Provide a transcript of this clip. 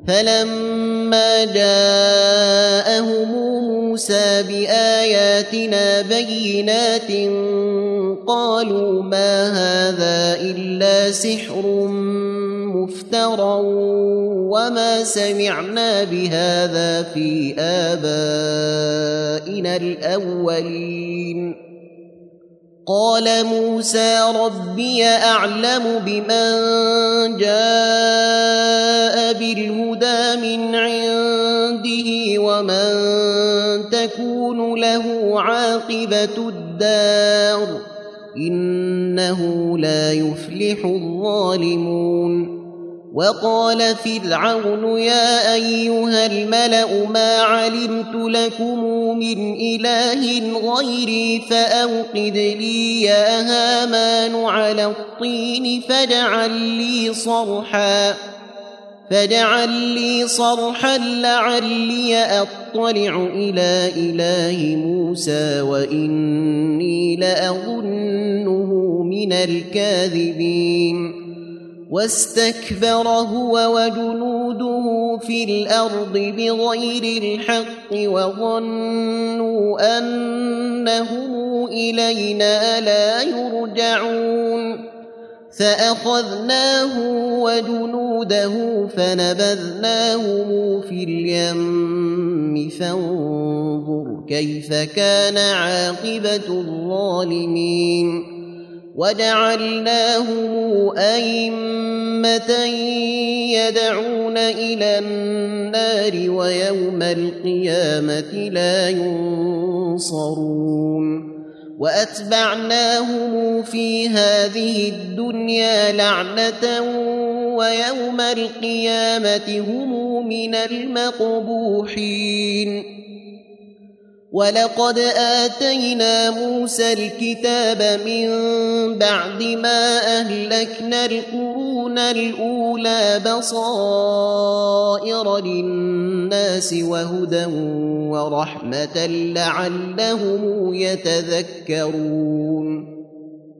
فلما جاءهم موسى بآياتنا بينات قالوا ما هذا إلا سحر مفترى وما سمعنا بهذا في آبائنا الأولين. قال موسى ربي أعلم بمن جاء بالهدى من عنده ومن تكون له عاقبة الدار إنه لا يفلح الظالمون. وقال فرعون يا أيها الملأ ما علمت لكم من إله غيري فأوقد لي يا هامان على الطين فاجعل لي صرحا لعلي أطلع إلى إله موسى وإني لأظنه من الكاذبين. واستكبر هو وجنوده في الأرض بغير الحق وظنوا أنهم إلينا لا يرجعون. فأخذناه وجنوده فنبذناهم في اليم فانظر كيف كان عاقبة الظالمين. وجعلناهم أئمة يدعون إلى النار ويوم القيامة لا ينصرون. وأتبعناهم في هذه الدنيا لعنة ويوم القيامة هم من المقبوحين. ولقد آتينا موسى الكتاب من بعد ما أهلكنا القرون الأولى بصائر للناس وهدى ورحمة لعلهم يتذكرون.